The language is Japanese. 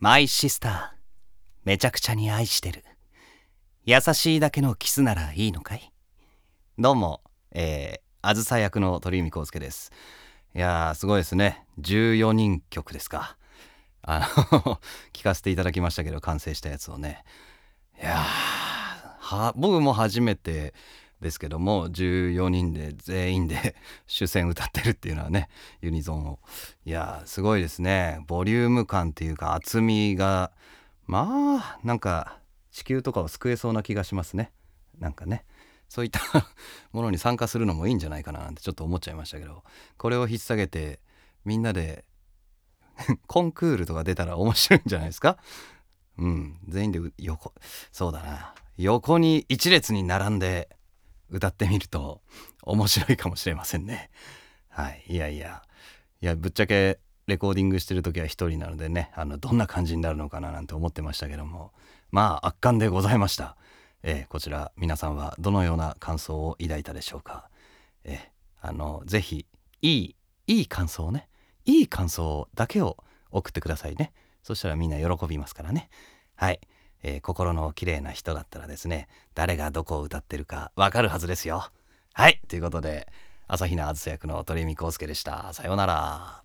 マイシスター、めちゃくちゃに愛してる。優しいだけのキスならいいのかい？どうも、あずさ役の鳥海浩介です。いやー、すごいですね。14人曲ですか。聞かせていただきましたけど、完成したやつをね。いやー、僕も初めてですけども、14人で全員で主旋歌ってるっていうのはね、ユニゾンを。いやー、すごいですね。ボリューム感っていうか厚みが、まあなんか地球とかを救えそうな気がしますね。なんかね、そういったものに参加するのもいいんじゃないかななんてちょっと思っちゃいましたけど、これを引っ提げてみんなでコンクールとか出たら面白いんじゃないですか。うん、全員でそうだな、横に一列に並んで歌ってみると面白いかもしれませんね。はい、いやぶっちゃけレコーディングしてる時は一人なのでね、どんな感じになるのかななんて思ってましたけども、まあ圧巻でございました。こちら皆さんはどのような感想を抱いたでしょうか。ぜひいい感想をね、いい感想だけを送ってくださいね。そしたらみんな喜びますからね。はい、心の綺麗な人だったらですね、誰がどこを歌ってるかわかるはずですよ。はい、ということで朝比奈あずさ役の鳥海浩介でした。さようなら。